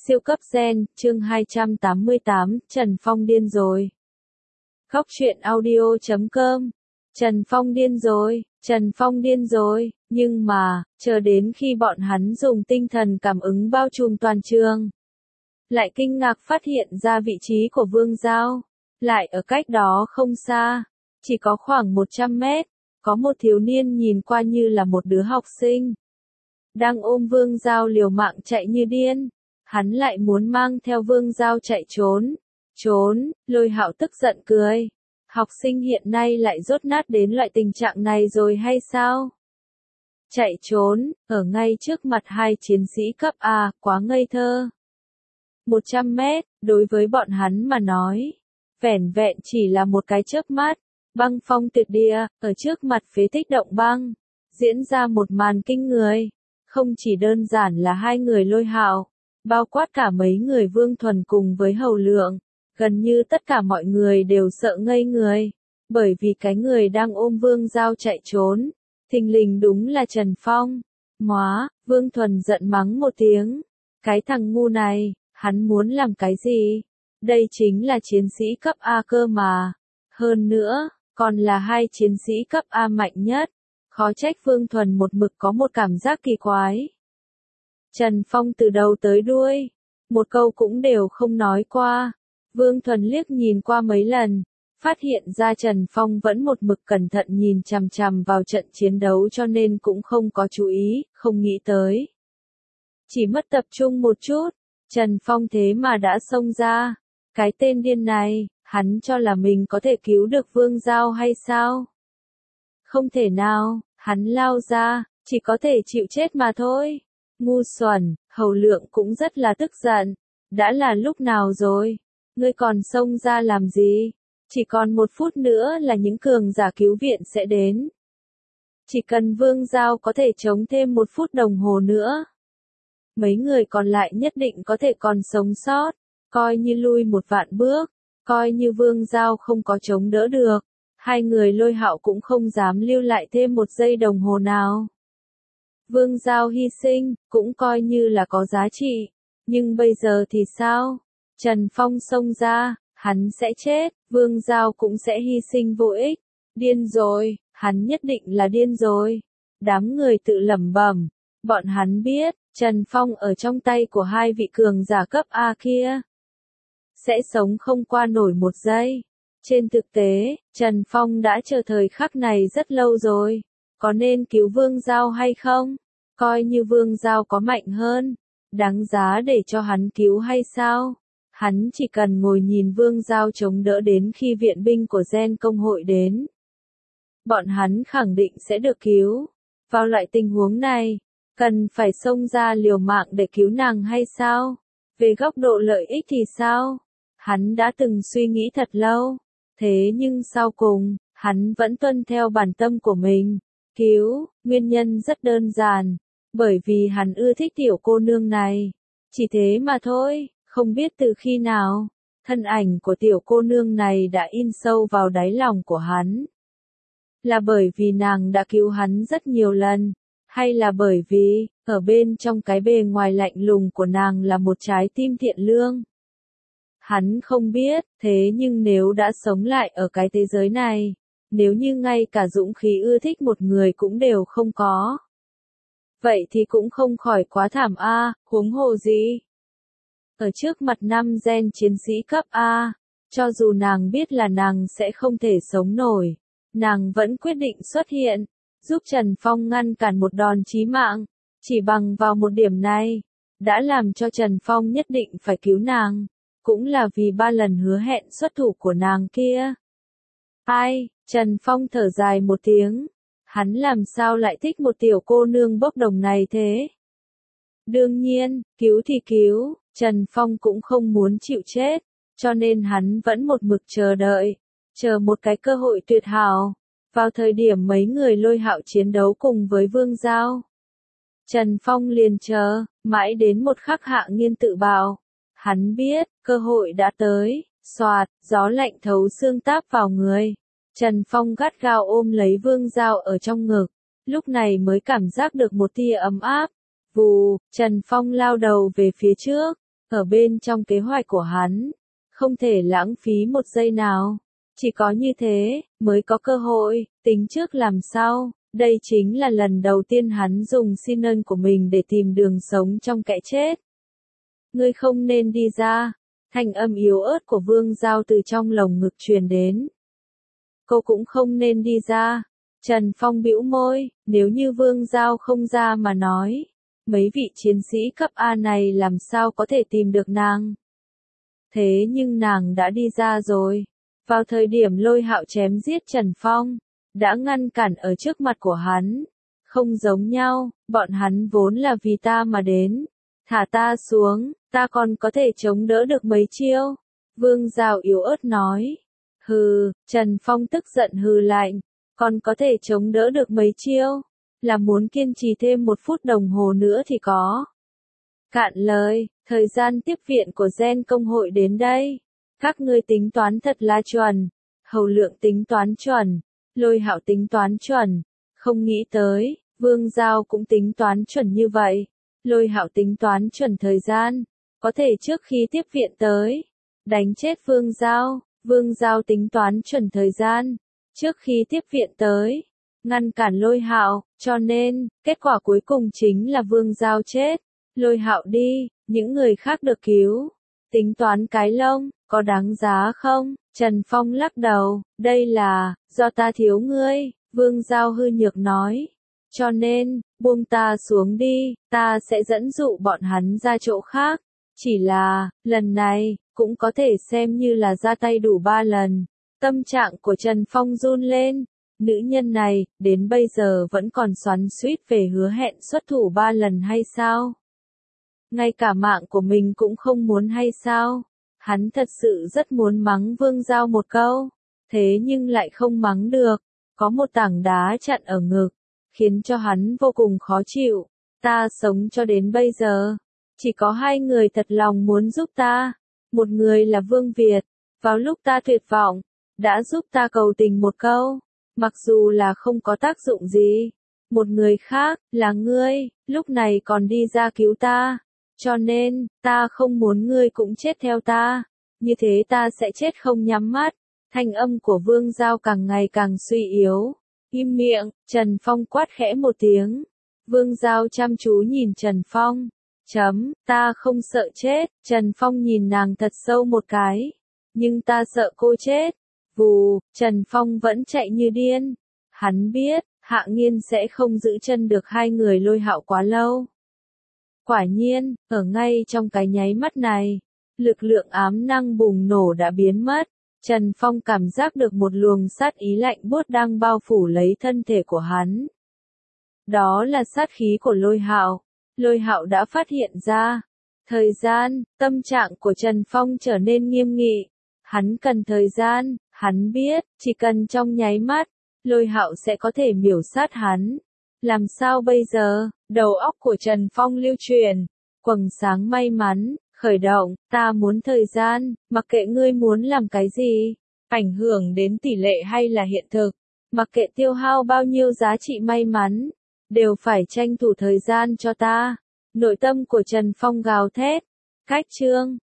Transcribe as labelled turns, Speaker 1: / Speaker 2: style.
Speaker 1: Siêu cấp gen, chương 288, Trần Phong điên rồi. Góc truyện audio.com. Trần Phong điên rồi, Trần Phong điên rồi, nhưng mà, chờ đến khi bọn hắn dùng tinh thần cảm ứng bao trùm toàn trường, lại kinh ngạc phát hiện ra vị trí của Vương Giao, lại ở cách đó không xa, chỉ có khoảng 100 mét, có một thiếu niên nhìn qua như là một đứa học sinh, đang ôm Vương Giao liều mạng chạy như điên. Hắn lại muốn mang theo Vương Giao chạy trốn. Lôi Hạo tức giận cười. Học sinh hiện nay lại dốt nát đến loại tình trạng này rồi hay sao? Chạy trốn, ở ngay trước mặt hai chiến sĩ cấp A, quá ngây thơ. 100 mét, đối với bọn hắn mà nói, vẻn vẹn chỉ là một cái chớp mắt. Băng phong tuyệt địa, ở trước mặt phế tích động băng, diễn ra một màn kinh người. Không chỉ đơn giản là hai người Lôi Hạo, bao quát cả mấy người Vương Thuần cùng với Hầu Lượng, gần như tất cả mọi người đều sợ ngây người, bởi vì cái người đang ôm Vương Giao chạy trốn, thình lình đúng là Trần Phong. Móa, Vương Thuần giận mắng một tiếng, cái thằng ngu này, hắn muốn làm cái gì? Đây chính là chiến sĩ cấp A cơ mà, hơn nữa, còn là hai chiến sĩ cấp A mạnh nhất, khó trách Vương Thuần một mực có một cảm giác kỳ quái. Trần Phong từ đầu tới đuôi, một câu cũng đều không nói qua. Vương Thuần liếc nhìn qua mấy lần, phát hiện ra Trần Phong vẫn một mực cẩn thận nhìn chằm chằm vào trận chiến đấu cho nên cũng không có chú ý, không nghĩ tới. Chỉ mất tập trung một chút, Trần Phong thế mà đã xông ra. Cái tên điên này, hắn cho là mình có thể cứu được Vương Giao hay sao? Không thể nào, hắn lao ra, chỉ có thể chịu chết mà thôi. Ngu xuẩn, Hầu Lượng cũng rất là tức giận. Đã là lúc nào rồi? Ngươi còn xông ra làm gì? Chỉ còn 1 phút nữa là những cường giả cứu viện sẽ đến. Chỉ cần Vương Giao có thể chống thêm 1 phút đồng hồ nữa, mấy người còn lại nhất định có thể còn sống sót. Coi như lui 1 vạn bước, coi như Vương Giao không có chống đỡ được, hai người Lôi Hạo cũng không dám lưu lại thêm 1 giây đồng hồ nào. Vương Giao hy sinh, cũng coi như là có giá trị. Nhưng bây giờ thì sao? Trần Phong xông ra, hắn sẽ chết, Vương Giao cũng sẽ hy sinh vô ích. Điên rồi, hắn nhất định là điên rồi. Đám người tự lẩm bẩm, bọn hắn biết, Trần Phong ở trong tay của hai vị cường giả cấp A kia, sẽ sống không qua nổi 1 giây. Trên thực tế, Trần Phong đã chờ thời khắc này rất lâu rồi. Có nên cứu Vương Giao hay không? Coi như Vương Giao có mạnh hơn, đáng giá để cho hắn cứu hay sao? Hắn chỉ cần ngồi nhìn Vương Giao chống đỡ đến khi viện binh của Gen công hội đến. Bọn hắn khẳng định sẽ được cứu. Vào loại tình huống này, cần phải xông ra liều mạng để cứu nàng hay sao? Về góc độ lợi ích thì sao? Hắn đã từng suy nghĩ thật lâu. Thế nhưng sau cùng, hắn vẫn tuân theo bản tâm của mình. Cứu, nguyên nhân rất đơn giản. Bởi vì hắn ưa thích tiểu cô nương này. Chỉ thế mà thôi, không biết từ khi nào, thân ảnh của tiểu cô nương này đã in sâu vào đáy lòng của hắn. Là bởi vì nàng đã cứu hắn rất nhiều lần, hay là bởi vì, ở bên trong cái bề ngoài lạnh lùng của nàng là một trái tim thiện lương? Hắn không biết, thế nhưng nếu đã sống lại ở cái thế giới này, nếu như ngay cả dũng khí ưa thích một người cũng đều không có, vậy thì cũng không khỏi quá thảm a, huống hồ gì. Ở trước mặt 5 gen chiến sĩ cấp A, cho dù nàng biết là nàng sẽ không thể sống nổi, nàng vẫn quyết định xuất hiện, giúp Trần Phong ngăn cản một đòn chí mạng. Chỉ bằng vào một điểm này, đã làm cho Trần Phong nhất định phải cứu nàng, cũng là vì 3 lần hứa hẹn xuất thủ của nàng kia. Ai, Trần Phong thở dài một tiếng. Hắn làm sao lại thích một tiểu cô nương bốc đồng này thế? Đương nhiên, cứu thì cứu, Trần Phong cũng không muốn chịu chết, cho nên hắn vẫn một mực chờ đợi, chờ một cái cơ hội tuyệt hảo. Vào thời điểm mấy người Lôi Hạo chiến đấu cùng với Vương Giao, Trần Phong liền chờ, mãi đến một khắc Hạ Nghiên tự bảo. Hắn biết, cơ hội đã tới, xoạt, gió lạnh thấu xương táp vào người. Trần Phong gắt gao ôm lấy Vương Giao ở trong ngực, lúc này mới cảm giác được một tia ấm áp. Vù, Trần Phong lao đầu về phía trước, ở bên trong kế hoạch của hắn, không thể lãng phí một giây nào. Chỉ có như thế, mới có cơ hội, tính trước làm sau. Đây chính là lần đầu tiên hắn dùng xin ơn của mình để tìm đường sống trong kẽ chết. Ngươi không nên đi ra. Thanh âm yếu ớt của Vương Giao từ trong lồng ngực truyền đến. Cô cũng không nên đi ra. Trần Phong bĩu môi, nếu như Vương Giao không ra mà nói. Mấy vị chiến sĩ cấp A này làm sao có thể tìm được nàng. Thế nhưng nàng đã đi ra rồi. Vào thời điểm Lôi Hạo chém giết Trần Phong, đã ngăn cản ở trước mặt của hắn. Không giống nhau, bọn hắn vốn là vì ta mà đến. Thả ta xuống, ta còn có thể chống đỡ được mấy chiêu. Vương Giao yếu ớt nói. Hừ, Trần Phong tức giận hừ lạnh. Còn có thể chống đỡ được mấy chiêu. Là muốn kiên trì thêm 1 phút đồng hồ nữa thì có. Cạn lời, thời gian tiếp viện của Gen công hội đến đây. Các ngươi tính toán thật là chuẩn. Hầu Lượng tính toán chuẩn. Lôi Hạo tính toán chuẩn. Không nghĩ tới, Vương Giao cũng tính toán chuẩn như vậy. Lôi Hạo tính toán chuẩn thời gian. Có thể trước khi tiếp viện tới. Đánh chết Vương Giao. Vương Giao tính toán chuẩn thời gian. Trước khi tiếp viện tới. Ngăn cản Lôi Hạo, cho nên, kết quả cuối cùng chính là Vương Giao chết. Lôi Hạo đi, những người khác được cứu. Tính toán cái lông, có đáng giá không? Trần Phong lắc đầu, đây là, do ta thiếu ngươi, Vương Giao hư nhược nói. Cho nên, buông ta xuống đi, ta sẽ dẫn dụ bọn hắn ra chỗ khác. Chỉ là, lần này, cũng có thể xem như là ra tay đủ 3 lần. Tâm trạng của Trần Phong run lên. Nữ nhân này, đến bây giờ vẫn còn xoắn xuýt về hứa hẹn xuất thủ 3 lần hay sao? Ngay cả mạng của mình cũng không muốn hay sao? Hắn thật sự rất muốn mắng Vương Giao một câu. Thế nhưng lại không mắng được. Có một tảng đá chặn ở ngực. Khiến cho hắn vô cùng khó chịu. Ta sống cho đến bây giờ. Chỉ có 2 người thật lòng muốn giúp ta. Một người là Vương Việt. Vào lúc ta tuyệt vọng. Đã giúp ta cầu tình một câu. Mặc dù là không có tác dụng gì. Một người khác, là ngươi, lúc này còn đi ra cứu ta. Cho nên, ta không muốn ngươi cũng chết theo ta. Như thế ta sẽ chết không nhắm mắt. Thanh âm của Vương Giao càng ngày càng suy yếu. Im miệng, Trần Phong quát khẽ một tiếng. Vương Giao chăm chú nhìn Trần Phong. Ta không sợ chết. Trần Phong nhìn nàng thật sâu một cái. Nhưng ta sợ cô chết. Vù, Trần Phong vẫn chạy như điên. Hắn biết, Hạ Nghiên sẽ không giữ chân được 2 người Lôi Hạo quá lâu. Quả nhiên, ở ngay trong cái nháy mắt này, lực lượng ám năng bùng nổ đã biến mất. Trần Phong cảm giác được một luồng sát ý lạnh buốt đang bao phủ lấy thân thể của hắn. Đó là sát khí của Lôi Hạo. Lôi Hạo đã phát hiện ra. Thời gian, tâm trạng của Trần Phong trở nên nghiêm nghị. Hắn cần thời gian, hắn biết, chỉ cần trong nháy mắt, Lôi Hạo sẽ có thể miểu sát hắn. Làm sao bây giờ? Đầu óc của Trần Phong lưu truyền. Quầng sáng may mắn, khởi động, ta muốn thời gian, mặc kệ ngươi muốn làm cái gì, ảnh hưởng đến tỷ lệ hay là hiện thực, mặc kệ tiêu hao bao nhiêu giá trị may mắn, đều phải tranh thủ thời gian cho ta. Nội tâm của Trần Phong gào thét. Cách chương